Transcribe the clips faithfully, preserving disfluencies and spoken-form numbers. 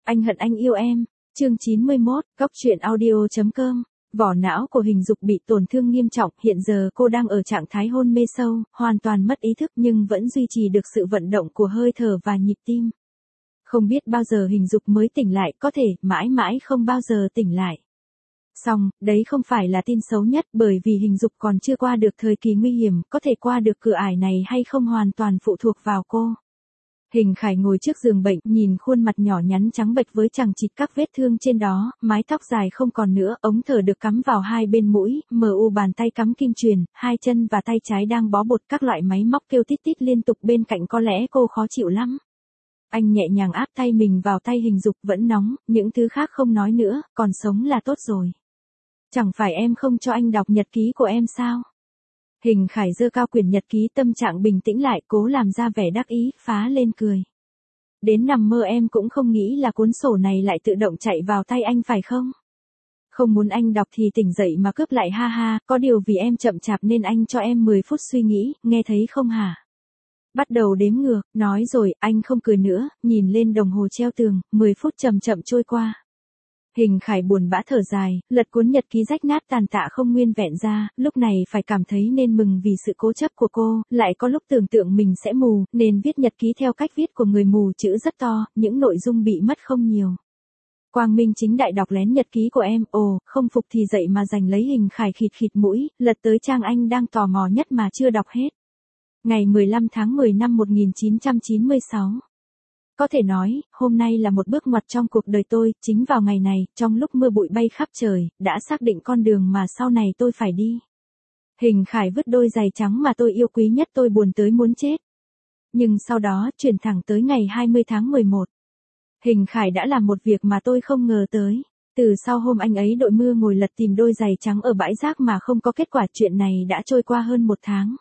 Anh hận anh yêu em. Chương chín mươi mốt, Góc truyện audio chấm com. Vỏ não của Hình Dục bị tổn thương nghiêm trọng, hiện giờ cô đang ở trạng thái hôn mê sâu, hoàn toàn mất ý thức nhưng vẫn duy trì được sự vận động của hơi thở và nhịp tim. Không biết bao giờ Hình Dục mới tỉnh lại, có thể mãi mãi không bao giờ tỉnh lại. Xong, đấy không phải là tin xấu nhất, bởi vì Hình Dục còn chưa qua được thời kỳ nguy hiểm, có thể qua được cửa ải này hay không hoàn toàn phụ thuộc vào cô. Hình Khải ngồi trước giường bệnh, nhìn khuôn mặt nhỏ nhắn trắng bệch với chằng chịt các vết thương trên đó, mái tóc dài không còn nữa, ống thở được cắm vào hai bên mũi, mờ u bàn tay cắm kim truyền, hai chân và tay trái đang bó bột, các loại máy móc kêu tít tít liên tục bên cạnh, có lẽ cô khó chịu lắm. Anh nhẹ nhàng áp tay mình vào tay Hình Dục, vẫn nóng, những thứ khác không nói nữa, còn sống là tốt rồi. Chẳng phải em không cho anh đọc nhật ký của em sao? Hình Khải giơ cao quyển nhật ký, tâm trạng bình tĩnh lại, cố làm ra vẻ đắc ý, phá lên cười. Đến nằm mơ em cũng không nghĩ là cuốn sổ này lại tự động chạy vào tay anh phải không? Không muốn anh đọc thì tỉnh dậy mà cướp lại, ha ha, có điều vì em chậm chạp nên anh cho em mười phút suy nghĩ, nghe thấy không hả? Bắt đầu đếm ngược, nói rồi, anh không cười nữa, nhìn lên đồng hồ treo tường, mười phút chậm chậm trôi qua. Hình Khải buồn bã thở dài, lật cuốn nhật ký rách nát tàn tạ không nguyên vẹn ra, lúc này phải cảm thấy nên mừng vì sự cố chấp của cô, lại có lúc tưởng tượng mình sẽ mù, nên viết nhật ký theo cách viết của người mù, chữ rất to, những nội dung bị mất không nhiều. Quang minh chính đại đọc lén nhật ký của em, ồ, không phục thì dậy mà giành lấy. Hình Khải khịt khịt mũi, lật tới trang anh đang tò mò nhất mà chưa đọc hết. Ngày mười lăm tháng mười năm một nghìn chín trăm chín mươi sáu. Có thể nói, hôm nay là một bước ngoặt trong cuộc đời tôi, chính vào ngày này, trong lúc mưa bụi bay khắp trời, đã xác định con đường mà sau này tôi phải đi. Hình Khải vứt đôi giày trắng mà tôi yêu quý nhất, tôi buồn tới muốn chết. Nhưng sau đó, chuyển thẳng tới ngày hai mươi tháng mười một. Hình Khải đã làm một việc mà tôi không ngờ tới. Từ sau hôm anh ấy đội mưa ngồi lật tìm đôi giày trắng ở bãi rác mà không có kết quả, chuyện này đã trôi qua hơn một tháng.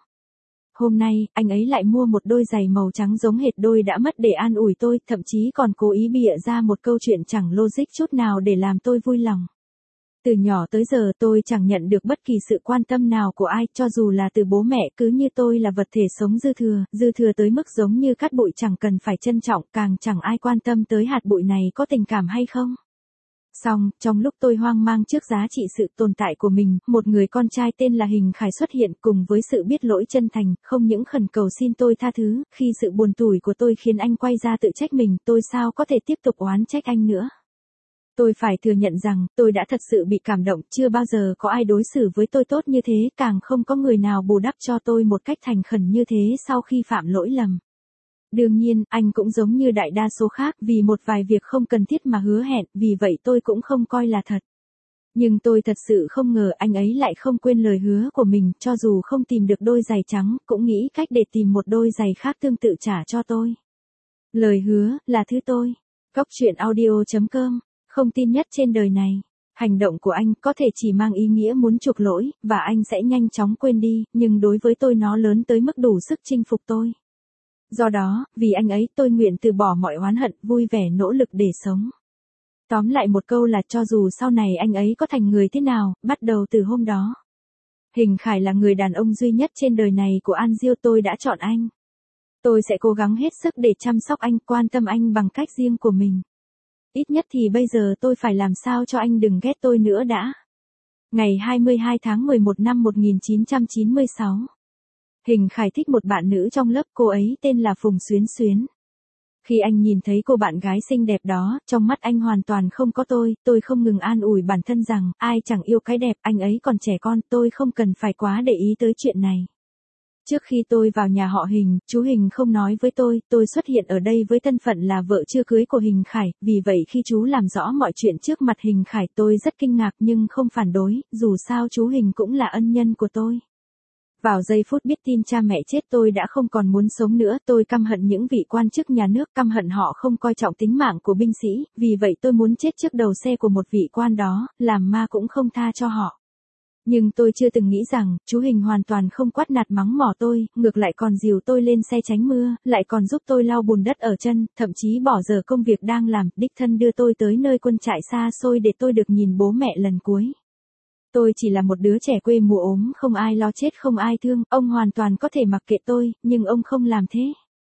Hôm nay, anh ấy lại mua một đôi giày màu trắng giống hệt đôi đã mất để an ủi tôi, thậm chí còn cố ý bịa ra một câu chuyện chẳng logic chút nào để làm tôi vui lòng. Từ nhỏ tới giờ tôi chẳng nhận được bất kỳ sự quan tâm nào của ai, cho dù là từ bố mẹ, cứ như tôi là vật thể sống dư thừa, dư thừa tới mức giống như cát bụi chẳng cần phải trân trọng, càng chẳng ai quan tâm tới hạt bụi này có tình cảm hay không. Xong, trong lúc tôi hoang mang trước giá trị sự tồn tại của mình, một người con trai tên là Hình Khải xuất hiện, cùng với sự biết lỗi chân thành, không những khẩn cầu xin tôi tha thứ, khi sự buồn tủi của tôi khiến anh quay ra tự trách mình, tôi sao có thể tiếp tục oán trách anh nữa. Tôi phải thừa nhận rằng, tôi đã thật sự bị cảm động, chưa bao giờ có ai đối xử với tôi tốt như thế, càng không có người nào bù đắp cho tôi một cách thành khẩn như thế sau khi phạm lỗi lầm. Đương nhiên, anh cũng giống như đại đa số khác, vì một vài việc không cần thiết mà hứa hẹn, vì vậy tôi cũng không coi là thật. Nhưng tôi thật sự không ngờ anh ấy lại không quên lời hứa của mình, cho dù không tìm được đôi giày trắng, cũng nghĩ cách để tìm một đôi giày khác tương tự trả cho tôi. Lời hứa, là thứ tôi. Góc truyện audio chấm com, không tin nhất trên đời này. Hành động của anh có thể chỉ mang ý nghĩa muốn chuộc lỗi, và anh sẽ nhanh chóng quên đi, nhưng đối với tôi nó lớn tới mức đủ sức chinh phục tôi. Do đó, vì anh ấy tôi nguyện từ bỏ mọi oán hận, vui vẻ nỗ lực để sống. Tóm lại một câu là cho dù sau này anh ấy có thành người thế nào, bắt đầu từ hôm đó. Hình Khải là người đàn ông duy nhất trên đời này của An Diêu, tôi đã chọn anh. Tôi sẽ cố gắng hết sức để chăm sóc anh, quan tâm anh bằng cách riêng của mình. Ít nhất thì bây giờ tôi phải làm sao cho anh đừng ghét tôi nữa đã. Ngày hai mươi hai tháng mười một năm một nghìn chín trăm chín mươi sáu. Hình Khải thích một bạn nữ trong lớp, cô ấy tên là Phùng Xuyến Xuyến. Khi anh nhìn thấy cô bạn gái xinh đẹp đó, trong mắt anh hoàn toàn không có tôi, tôi không ngừng an ủi bản thân rằng, ai chẳng yêu cái đẹp, anh ấy còn trẻ con, tôi không cần phải quá để ý tới chuyện này. Trước khi tôi vào nhà họ Hình, chú Hình không nói với tôi, tôi xuất hiện ở đây với thân phận là vợ chưa cưới của Hình Khải, vì vậy khi chú làm rõ mọi chuyện trước mặt Hình Khải tôi rất kinh ngạc nhưng không phản đối, dù sao chú Hình cũng là ân nhân của tôi. Vào giây phút biết tin cha mẹ chết tôi đã không còn muốn sống nữa, tôi căm hận những vị quan chức nhà nước, căm hận họ không coi trọng tính mạng của binh sĩ, vì vậy tôi muốn chết trước đầu xe của một vị quan đó, làm ma cũng không tha cho họ. Nhưng tôi chưa từng nghĩ rằng, chú Hình hoàn toàn không quát nạt mắng mỏ tôi, ngược lại còn dìu tôi lên xe tránh mưa, lại còn giúp tôi lau bùn đất ở chân, thậm chí bỏ giờ công việc đang làm, đích thân đưa tôi tới nơi quân trại xa xôi để tôi được nhìn bố mẹ lần cuối. Tôi chỉ là một đứa trẻ quê mùa ốm, không ai lo chết không ai thương, ông hoàn toàn có thể mặc kệ tôi, nhưng ông không làm thế.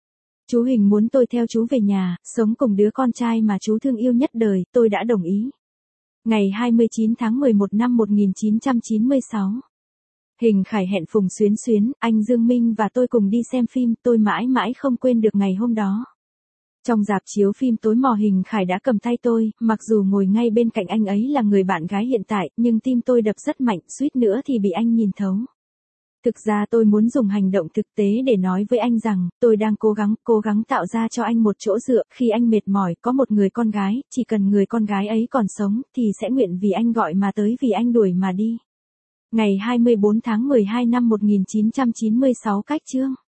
Chú Hình muốn tôi theo chú về nhà, sống cùng đứa con trai mà chú thương yêu nhất đời, tôi đã đồng ý. Ngày hai mươi chín tháng mười một năm một nghìn chín trăm chín mươi sáu. Hình Khải hẹn Phùng Xuyến Xuyến, anh Dương Minh và tôi cùng đi xem phim, tôi mãi mãi không quên được ngày hôm đó. Trong rạp chiếu phim tối mò Hình Khải đã cầm tay tôi, mặc dù ngồi ngay bên cạnh anh ấy là người bạn gái hiện tại, nhưng tim tôi đập rất mạnh, suýt nữa thì bị anh nhìn thấu. Thực ra tôi muốn dùng hành động thực tế để nói với anh rằng, tôi đang cố gắng, cố gắng tạo ra cho anh một chỗ dựa, khi anh mệt mỏi, có một người con gái, chỉ cần người con gái ấy còn sống, thì sẽ nguyện vì anh gọi mà tới vì anh đuổi mà đi. Ngày hai mươi bốn tháng mười hai năm một nghìn chín trăm chín mươi sáu cách chương.